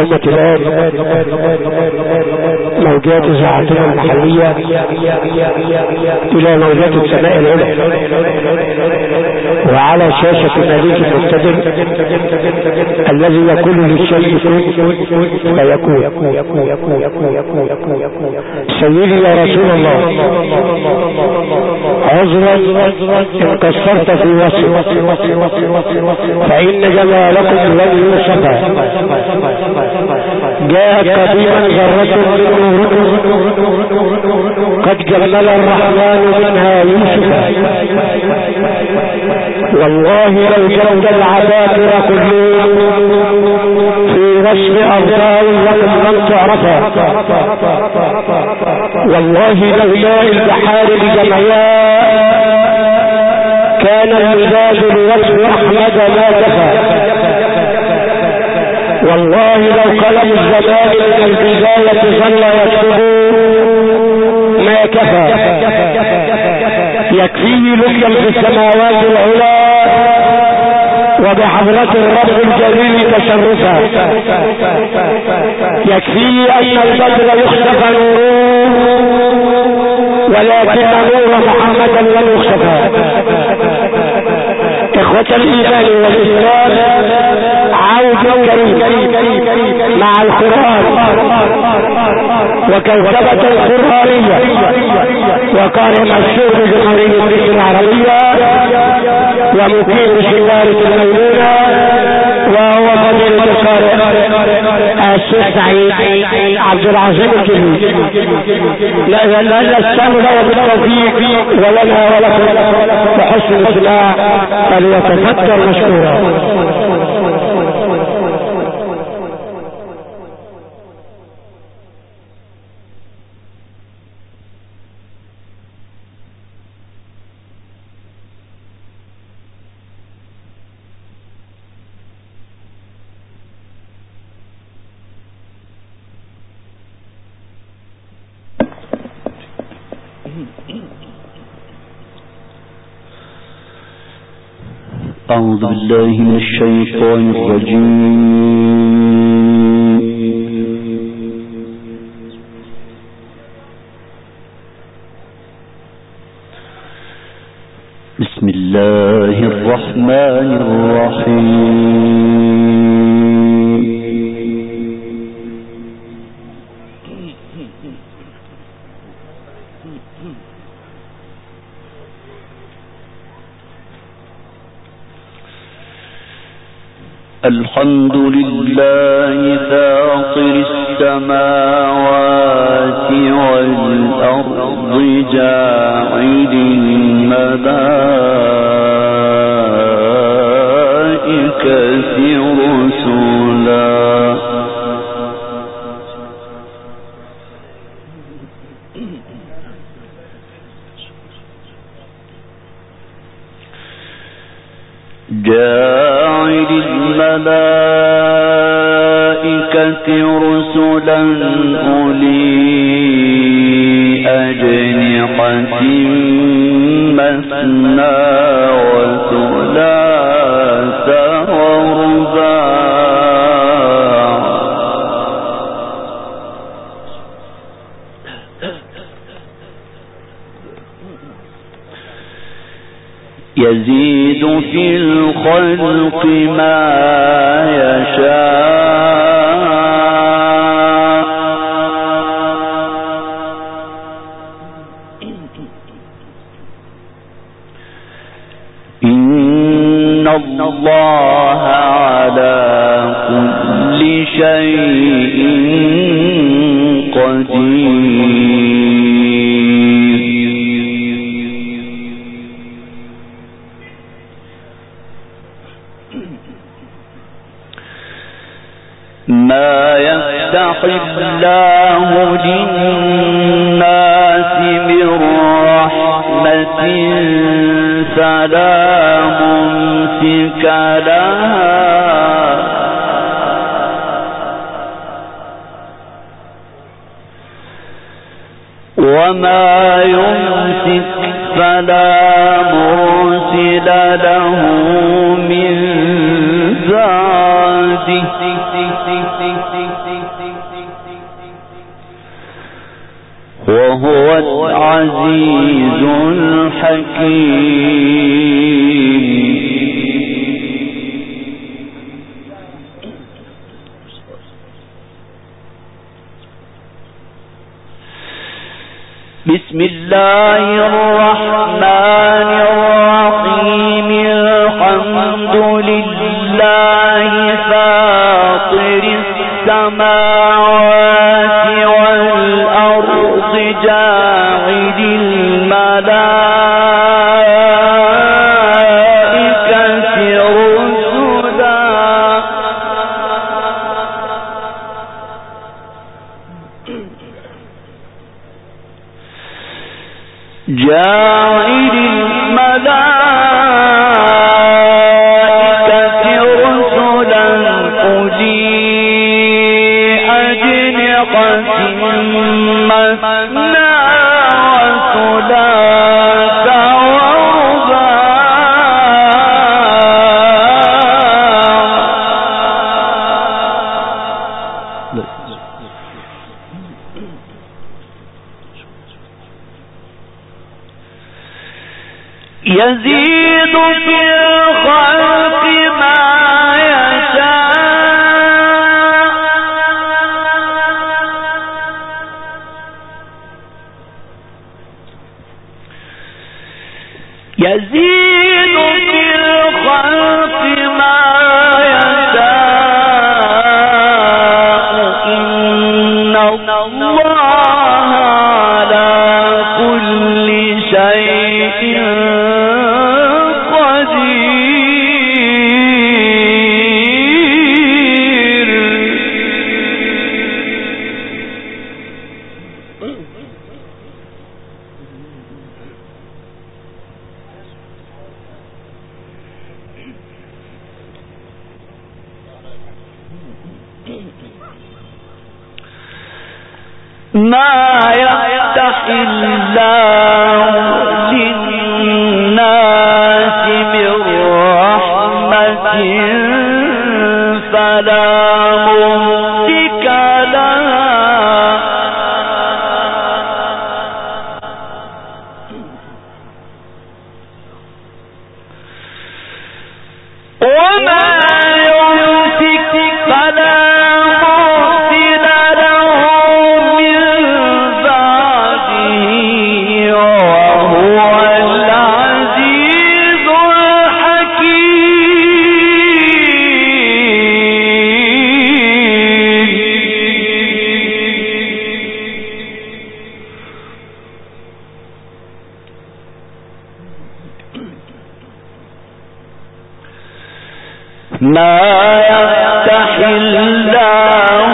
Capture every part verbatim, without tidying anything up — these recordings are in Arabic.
ثم تلاقي موجات إذاعتنا المحلية إلى موجات السماء العلى، وعلى شاشة مليك المقتدر الذي يقول للشيء كن فيكون. سيدي يا رسول الله، عذرا إن قصرت في وصف، فإن جمالكم لن يوصف. جاءت قديما ذرة من نوركم قد جمل الرحمن منها يوسف. والله لو جد العباقرة كلهم في وصف أرضاء لكم لم تعرفا. والله لولا البحار بجمعياء كان المزاج لوصف أحمد ما كفى. والله لو قلم الزمان من البداية ظل يكتب ما كفى. يكفيه لقيا في السماوات العلى وبحضرة الرب الجليل تشرفا. يكفيه أن البدر يخسف نوره ولكن نور محمدا لم يخسفا. إخوة الإيمان والإسلام، عود كريم مع القرآن وكوكبة قرآنية وقارئ مشهور بجمهورية مصر العربية ومقيم شوارة الميمونة، وهو فضيلة القارئ الشيخ سعيد عبد العظيم الكبير. لا نستمر بالتوفيق ولنا ولكم بحسن الاستماع، فليتفكر مشكورا. أعوذ بالله من الشيطان الرجيم. بسم الله الرحمن الرحيم. الحمد لله فاطر السماوات والأرض جاعل الملائكة رسلا جاعل الملائكة رسلا أولي أجنحة مثنى وثلاث ورباع يزيد في الخلق ما يشاء إن الله على كل شيء قدير. ما يفتح الله للناس من رحمة فلا ممسك لها وما يمسك فلا مرسل له من بعده وهو العزيز الحكيم. بسم الله الرحمن الرحيم. الحمد لله فاطر السماوات والأرض جاعل الملائكة رسلا جاعل الملائكة رسلا أولي أجنحة مثنى وثلاث يزيد في الخلق ما يشاء يزيد في الخلق ما يشاء إن الله على كل شيء ما يفتح الله للناس من رحمة فلا ممسك لها وما يمسك فلا مرسل له من بعده وهو العزيز ما يفتح الله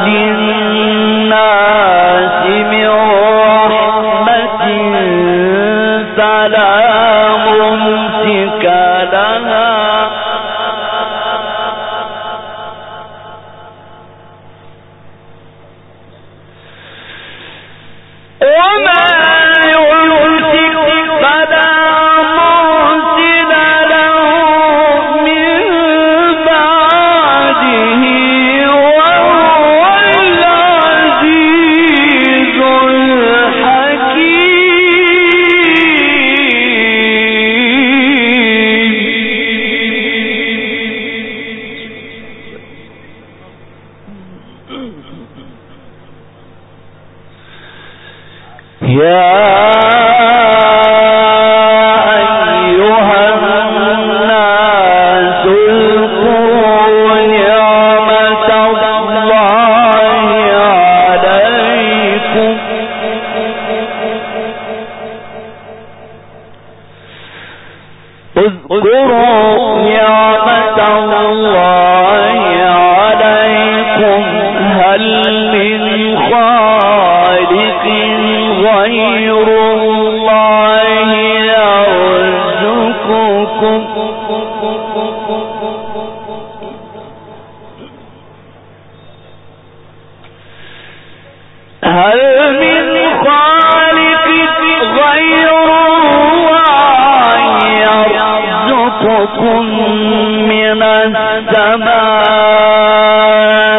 للناس من رحمة فلا ممسك لها وما يمسك فلا مرسل له من بعده وهو العزيز الحكيم. يا أيها الناس اذكروا نعمة الله عليكم اذكروا نعمة الله عليكم هل من خالق غير الله يرزقكم هل من خالق غير الله يرزقكم من السماء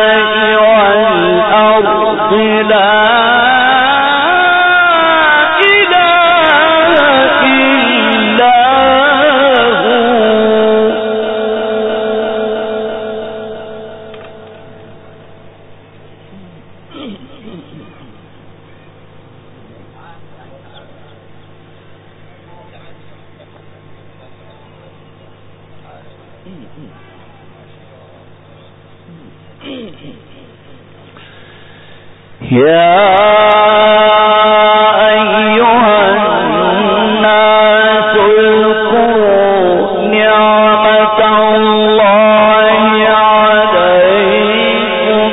يا أيها الناس اذكروا نعمة الله عليكم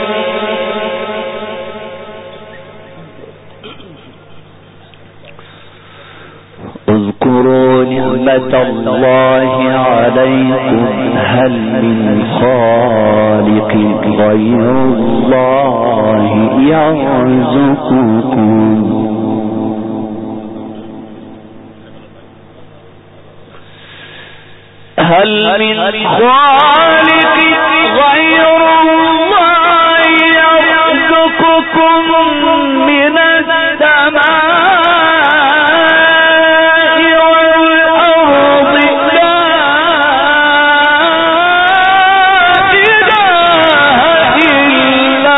اذكروا نعمة الله عليكم هل من خالق غير الله يرزقكم هل من خالق غير الله يرزقكم من السماء والأرض لا إله إلا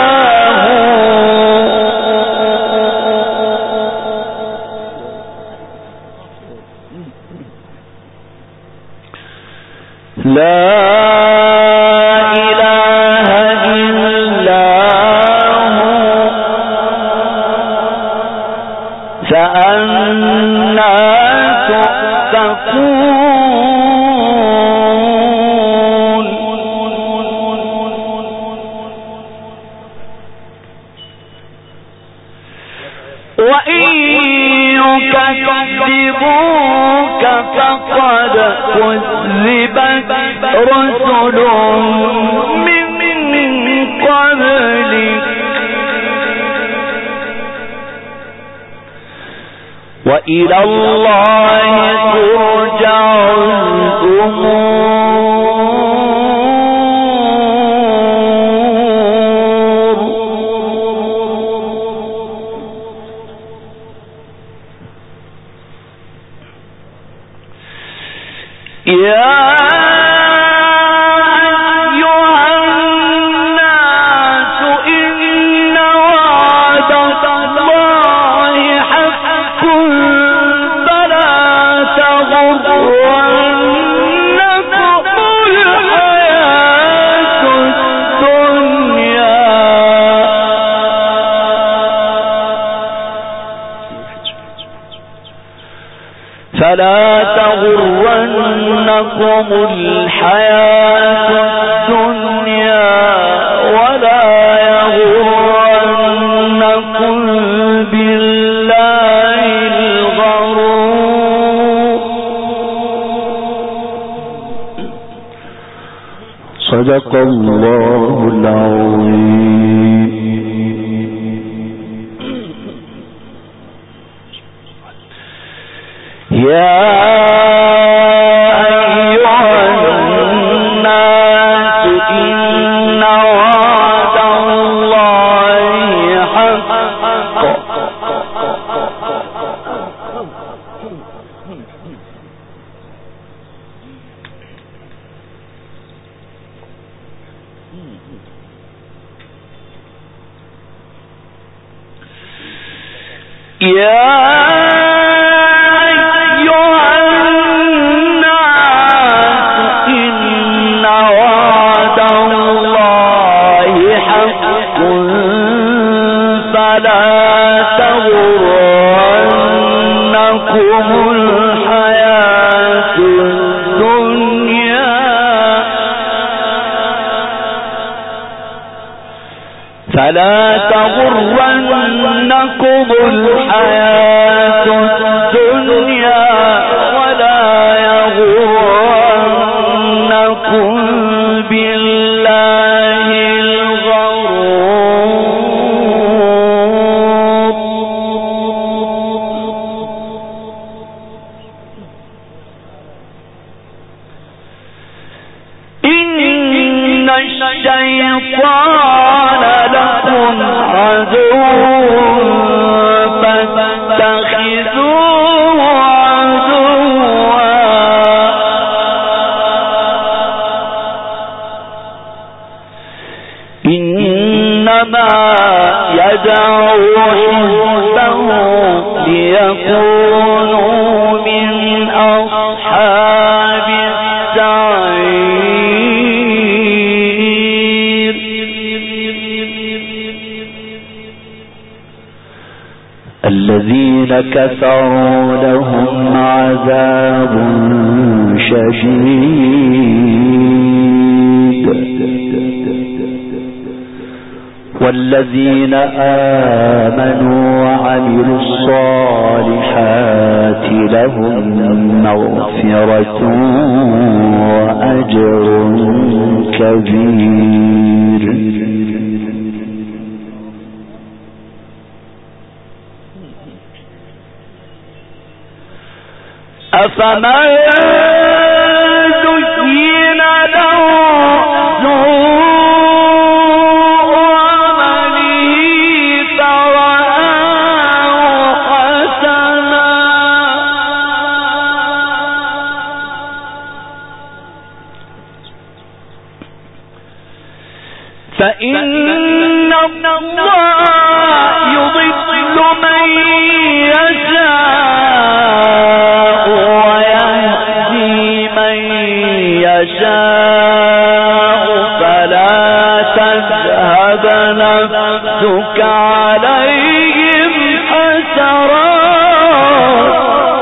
لا إله إلا هو فأنى تؤفكون وإن يكذبوك فقد كذبت رسل من قبلك وإلى الله ترجع الأمور يا فلا تغرنكم الحياة الدنيا ولا يغرنكم بالله الغرور صدق الله العظيم. يا أيها الناس إن وعد الله حق يا فلا تغرنكم الحياة الدنيا ولا يغرنكم بالله الغرور إن الشيطان لكم عدو فاتخذوه إنما يدعو حزبه ليكونوا من أصحاب السعير. الذين كفروا لهم عذاب شديد والذين آمنوا وعملوا الصالحات لهم مغفرة وأجر كبير. أفمن زين له سوء عمله فرآه حسنا فإن الله يضل من يشاء يشاء فلا تذهب نفسك عليهم حسرات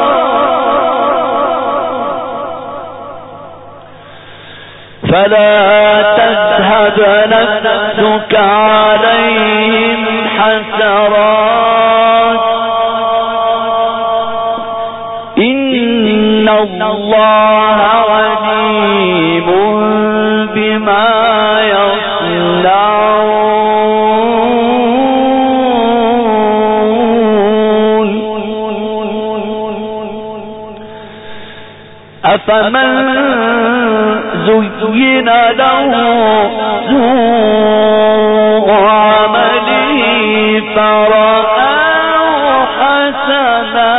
فلا تذهب نفسك عليهم حسرات إن الله عليم بما يصنعون. أفمن زين له سوء عمله فرآه حسنا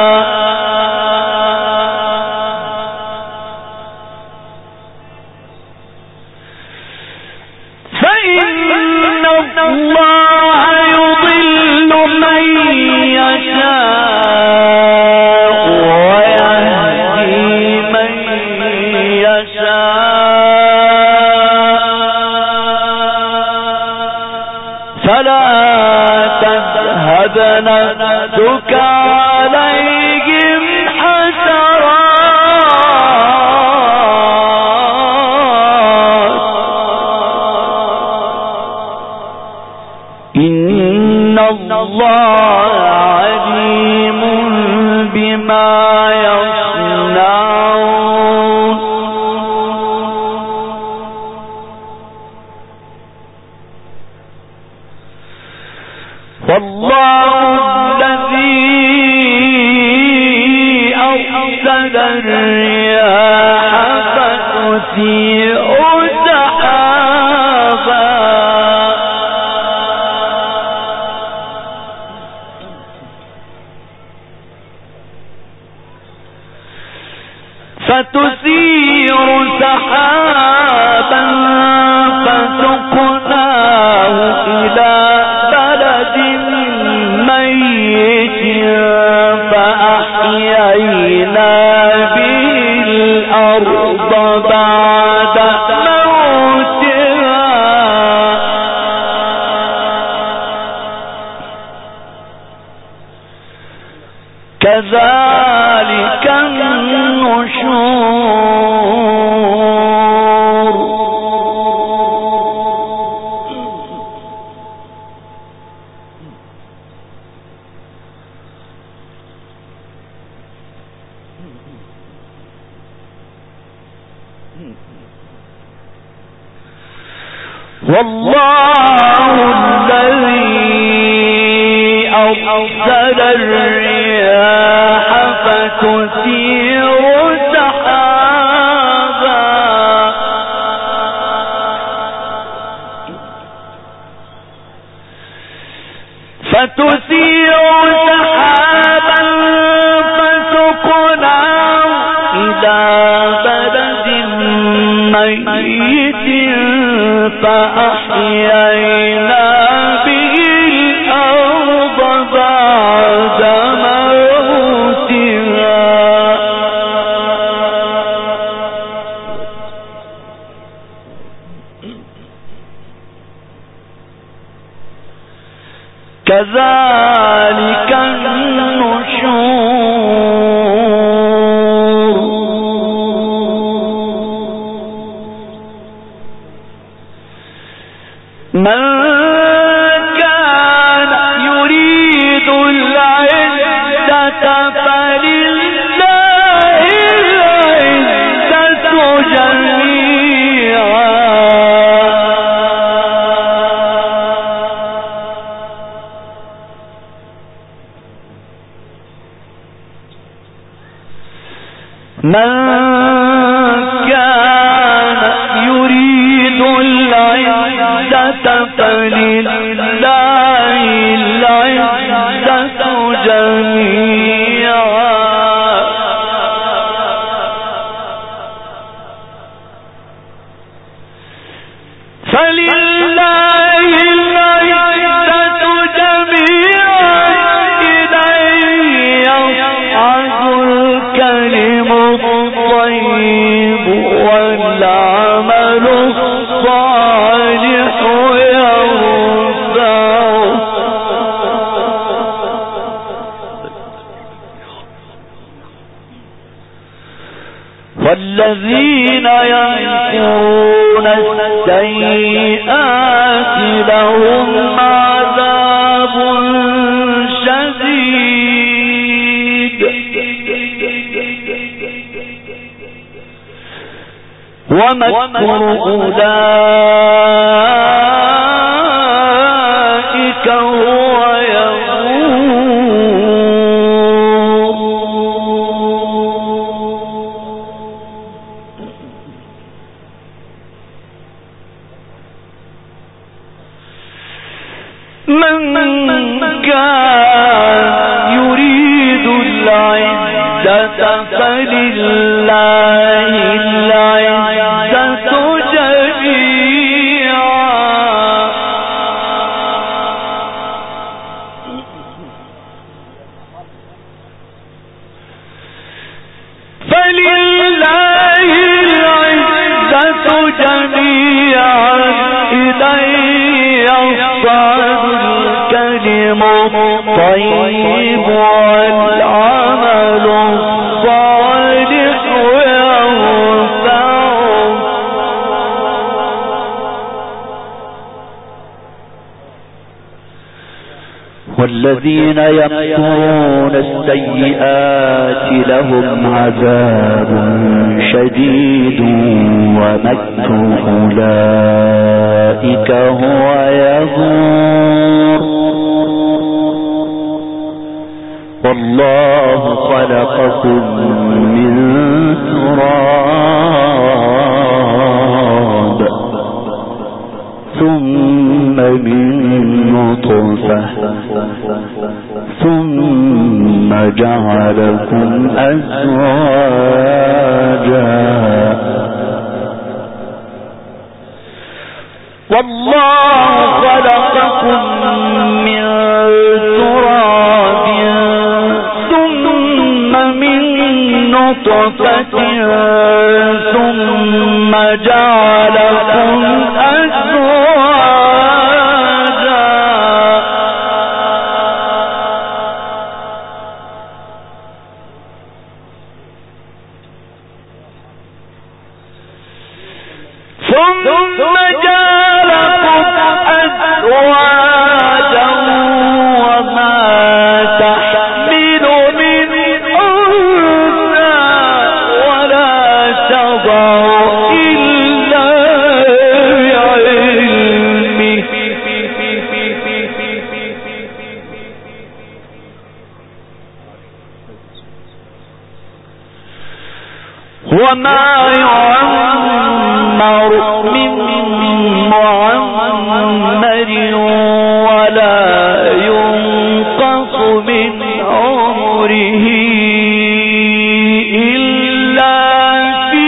فإن الله يضل من يشاء ويهدي من يشاء فلا تذهب نفسك عليهم حسرات إن الله عليم بما يصنعون. والله الذي أرسل الرياح فتثير سحابا فتثير سحابا فسقناه إلى بلد ميت فأحيينا به الأرض بعد موتها كذلك النشور. والله الذي أرسل الرياح فتثير سحابا فتثير سحابا فسقناه إلى بلد ميت فأحيينا كذلك النشور من كان يريد العزة فلله العزة جميعا من كان يريد العزة فلله العزة جميعا فلله العزة جميعا إليه يصعد الكلم الطيب والعمل الصالح يرفعه والذين ينكرون السيئات لهم عذاب شديد ومكر أولئك هو يغور من كان يريد العزة فلله العزة جميعا فلله العزة جميعا إليه يصعد الكلم الطيب والعمل الصالح يرفعه والذين يمكرون السيئات لهم عذاب شديد ومكر أولئك هو يغور والله خلقكم من تراب ثم من نطفة ثم جعلكم أزواجا والله خلقكم من تراب ثم من نطفة ثم جعلكم أزواجا ثم جعلكم أزواجا وما تحمل من أنثى ولا تضع إلا بعلمه وما يعمر من معمر ولا ينقص من عمره إلا في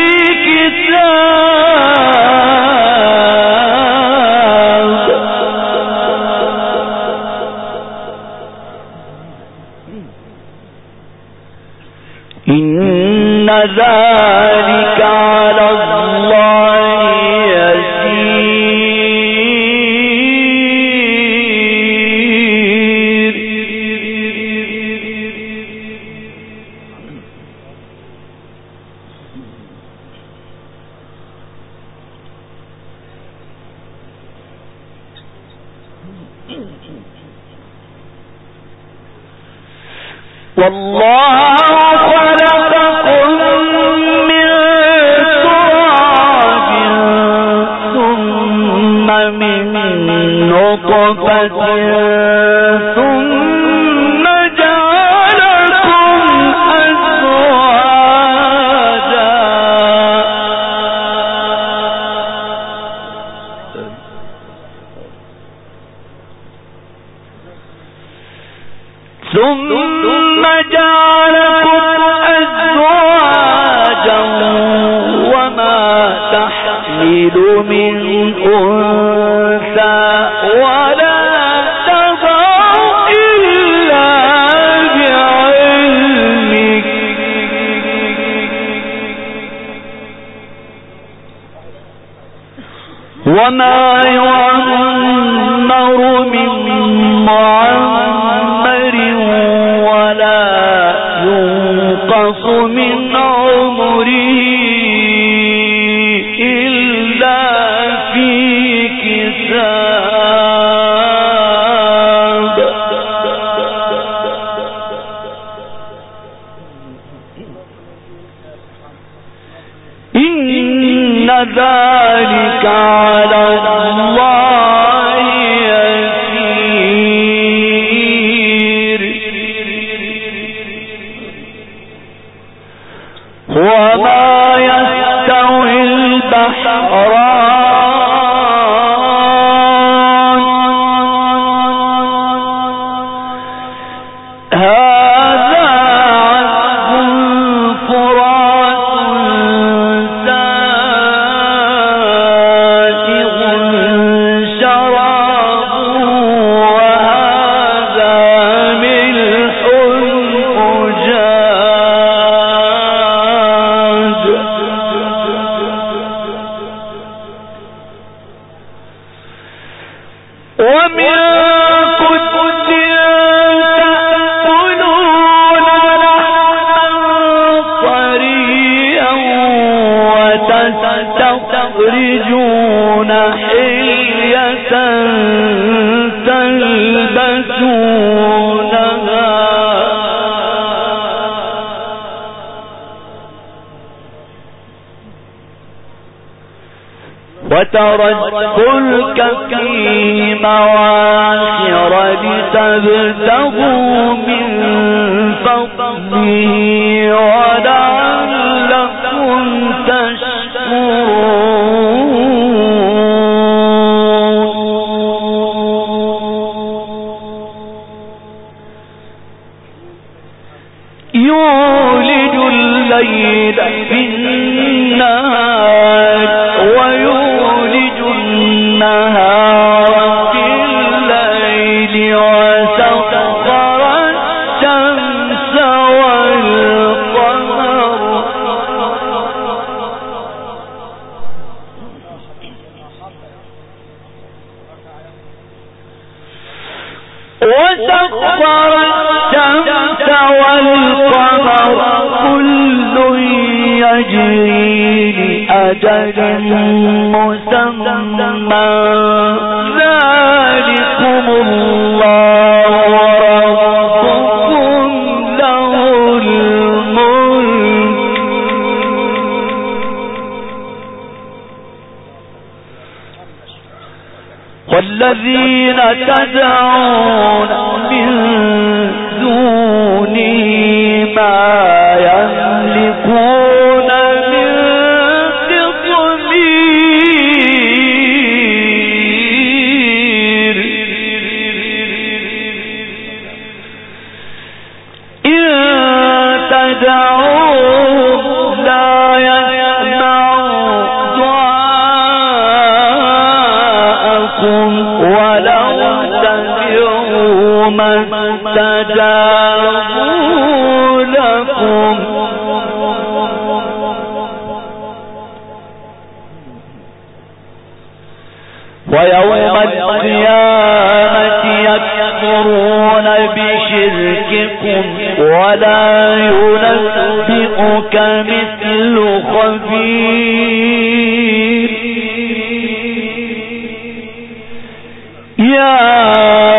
كتاب إن ذلك على الله يسير والله خلقكم من تراب ثم من نطفة ثم جعلكم أزواجا ثم جعلكم أزواجا وما تحمل من أنثى ولا تضع إلا بعلمه وما يعمر من معمر ولا ينقص من عمره إلا في كتاب إن ذلك على الله يسير وما يستوي البحران هذا عذب فرات سائغ شرابه وهذا ملح أجاج ومن كل تأكلون لحما طريا وتستخرجون حلية تلبسونها وترى الفلك فيه مواخر لتبتغوا من فضله ولعلكم تشكرون يولج الليل في النهار ويولج النهار في الليل وسخر الشمس والقمر وسخر الشمس والقمر كل يجري لأجل مسمى ذلكم الله ربكم له الملك والذين تدعون من دونه ما يملكون من قطمير إن تدعوهم لا يسمعوا دعاءكم ولو سمعوا ما استجابوا لكم ويوم القيامة يكفرون بشرككم ولا ينبئك مثل خبير يا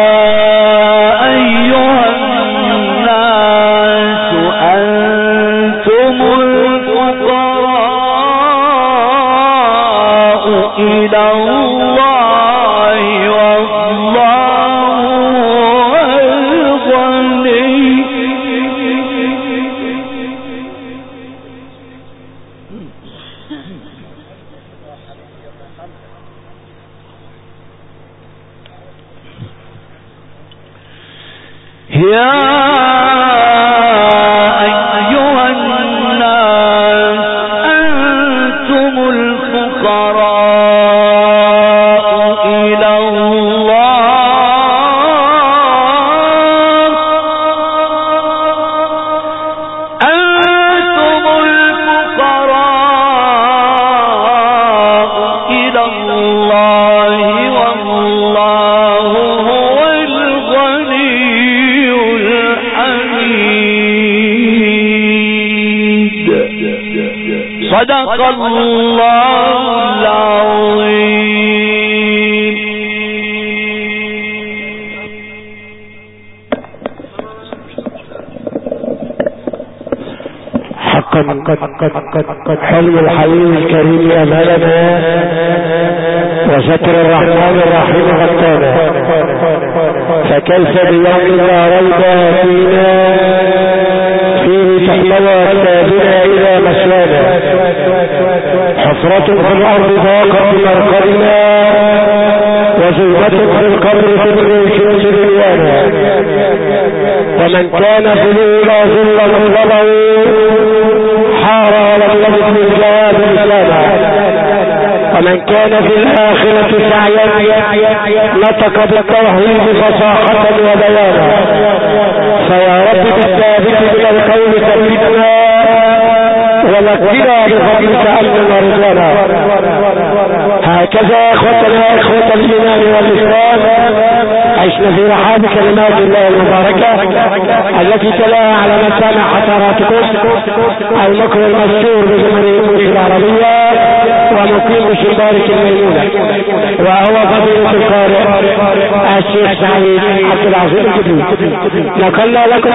صدق الله العظيم. حقا حلم الحليم الكريم أمامنا وستر الرحمن الرحيم غطانا، فكيف بيوم لا ريب فينا فيه تحلوى كتابنا إلى مسوانا، حفرة في الأرض ضاقت بمرقدنا وزلمة في القبر تبني شمس دنيانا، ومن كان في الأولى ظلا ظلوا حار ولم يجد من جواب لسانا، ومن كان في الآخرة سعيا نطق بالتوحيد فصاحة وبيانا، فيا رب بالثابت من القول ثبتنا ونكفنا بفضلك أمنا رضانا. هكذا اخوتنا اخوة الايمان والاسلام عشنا في رحاب كلمات الله المباركة التي تلاها على مسامع حضراتكم المكر المستور بجمهورية العربية ومقيم شبارك الميمونة، وهو فضيلة القارئ الشيخ سعيد عبد العزيز الجديد. نقلنا لكم